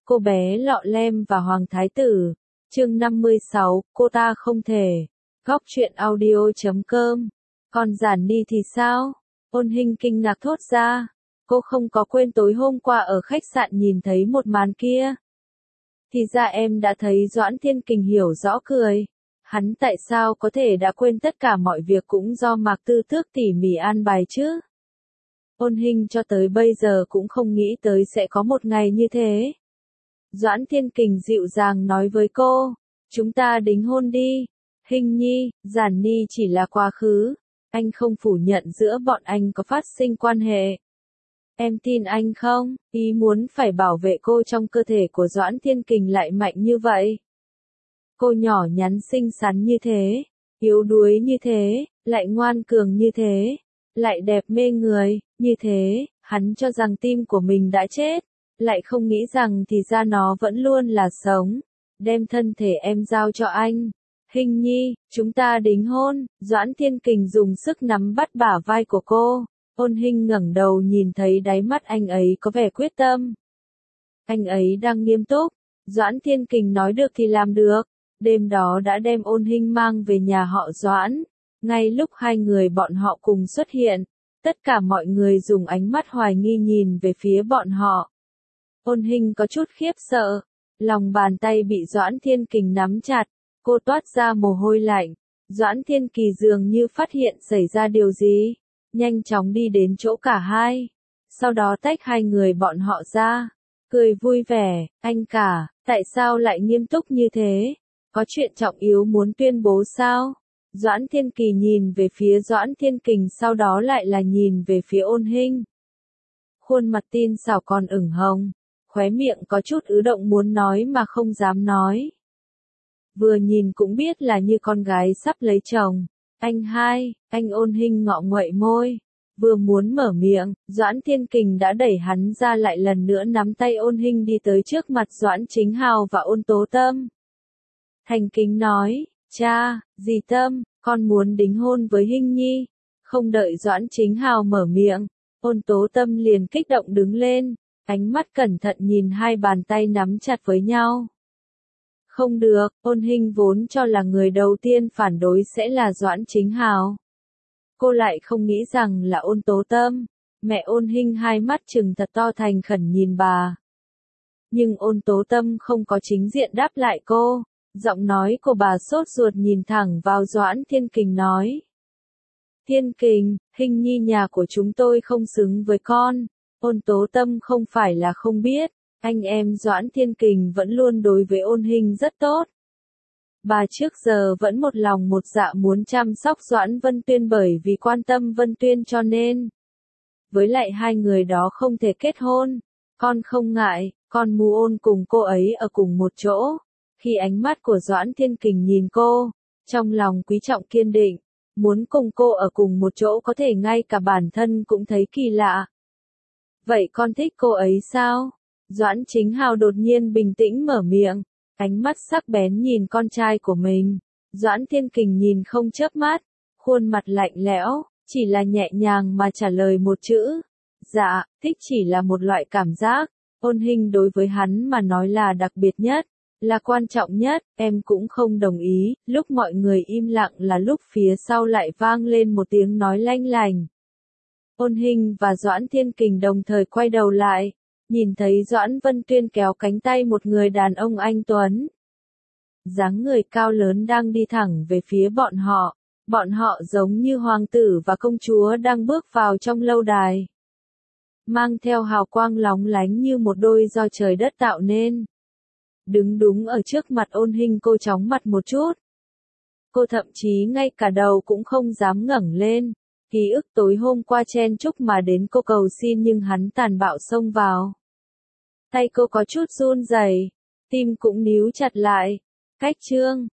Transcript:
Cô bé lọ lem và Hoàng Thái Tử. Chương 56, cô ta không thể. Góc truyện audio.com. Còn Giản Ni thì sao? Ôn Hinh kinh ngạc thốt ra. Cô không có quên tối hôm qua ở khách sạn nhìn thấy một màn kia. Thì ra em đã thấy. Doãn Thiên Kình hiểu rõ cười. Hắn tại sao có thể đã quên tất cả mọi việc cũng do Mạc Tư Tước tỉ mỉ an bài chứ? Ôn Hinh cho tới bây giờ cũng không nghĩ tới sẽ có một ngày như thế. Doãn Thiên Kình dịu dàng nói với cô, chúng ta đính hôn đi. Hinh nhi, Giản Ni chỉ là quá khứ. Anh không phủ nhận giữa bọn anh có phát sinh quan hệ. Em tin anh không? Ý muốn phải bảo vệ cô trong cơ thể của Doãn Thiên Kình lại mạnh như vậy. Cô nhỏ nhắn xinh xắn như thế, yếu đuối như thế, lại ngoan cường như thế, lại đẹp mê người, như thế, hắn cho rằng tim của mình đã chết, lại không nghĩ rằng thì ra nó vẫn luôn là sống. Đem thân thể em giao cho anh. Hinh nhi, chúng ta đính hôn. Doãn Thiên Kình dùng sức nắm bắt bả vai của cô. Ôn Hinh ngẩng đầu nhìn thấy đáy mắt anh ấy có vẻ quyết tâm. Anh ấy đang nghiêm túc. Doãn Thiên Kình nói được thì làm được. Đêm đó đã đem Ôn Hinh mang về nhà họ Doãn. Ngay lúc hai người bọn họ cùng xuất hiện, tất cả mọi người dùng ánh mắt hoài nghi nhìn về phía bọn họ. Ôn Hinh có chút khiếp sợ, lòng bàn tay bị Doãn Thiên Kình nắm chặt, cô toát ra mồ hôi lạnh. Doãn Thiên Kỳ dường như phát hiện xảy ra điều gì, nhanh chóng đi đến chỗ cả hai, sau đó tách hai người bọn họ ra, cười vui vẻ, anh cả, tại sao lại nghiêm túc như thế? Có chuyện trọng yếu muốn tuyên bố sao? Doãn Thiên Kỳ nhìn về phía Doãn Thiên Kình sau đó lại là nhìn về phía Ôn Hinh. Khuôn mặt tinh xảo còn ửng hồng, khóe miệng có chút ứ động muốn nói mà không dám nói. Vừa nhìn cũng biết là như con gái sắp lấy chồng. Anh Ôn Hinh ngọ nguậy môi. Vừa muốn mở miệng, Doãn Thiên Kình đã đẩy hắn ra lại lần nữa nắm tay Ôn Hinh đi tới trước mặt Doãn Chính Hào và Ôn Tố Tâm. Thành kính nói, cha, dì Tâm, con muốn đính hôn với Hinh nhi. Không đợi Doãn Chính Hào mở miệng, Ôn Tố Tâm liền kích động đứng lên, ánh mắt cẩn thận nhìn hai bàn tay nắm chặt với nhau. Không được, Ôn Hinh vốn cho là người đầu tiên phản đối sẽ là Doãn Chính Hào. Cô lại không nghĩ rằng là Ôn Tố Tâm. Mẹ Ôn Hinh hai mắt trừng thật to thành khẩn nhìn bà. Nhưng Ôn Tố Tâm không có chính diện đáp lại cô. Giọng nói của bà sốt ruột nhìn thẳng vào Doãn Thiên Kình nói. Thiên Kình, Hinh nhi nhà của chúng tôi không xứng với con. Ôn Tố Tâm không phải là không biết, anh em Doãn Thiên Kình vẫn luôn đối với Ôn Hinh rất tốt. Bà trước giờ vẫn một lòng một dạ muốn chăm sóc Doãn Vân Tuyên bởi vì quan tâm Vân Tuyên cho nên. Với lại hai người đó không thể kết hôn. Con không ngại, con mù ôn cùng cô ấy ở cùng một chỗ. Khi ánh mắt của Doãn Thiên Kình nhìn cô, trong lòng quý trọng kiên định, muốn cùng cô ở cùng một chỗ có thể ngay cả bản thân cũng thấy kỳ lạ. Vậy con thích cô ấy sao? Doãn Chính Hào đột nhiên bình tĩnh mở miệng, ánh mắt sắc bén nhìn con trai của mình. Doãn Thiên Kình nhìn không chớp mắt, khuôn mặt lạnh lẽo, chỉ là nhẹ nhàng mà trả lời một chữ. Dạ, thích chỉ là một loại cảm giác. Ôn Hinh đối với hắn mà nói là đặc biệt nhất, là quan trọng nhất, em cũng không đồng ý. Lúc mọi người im lặng là lúc phía sau lại vang lên một tiếng nói lanh lành. Ôn Hinh và Doãn Thiên Kình đồng thời quay đầu lại, nhìn thấy Doãn Vân Tuyên kéo cánh tay một người đàn ông anh tuấn. Dáng người cao lớn đang đi thẳng về phía bọn họ giống như hoàng tử và công chúa đang bước vào trong lâu đài. Mang theo hào quang lóng lánh như một đôi do trời đất tạo nên. Đứng đúng ở trước mặt Ôn Hinh cô chóng mặt một chút. Cô thậm chí ngay cả đầu cũng không dám ngẩng lên. Ký ức tối hôm qua chen chúc mà đến cô cầu xin nhưng hắn tàn bạo xông vào. Tay cô có chút run rẩy, tim cũng níu chặt lại. Cách chương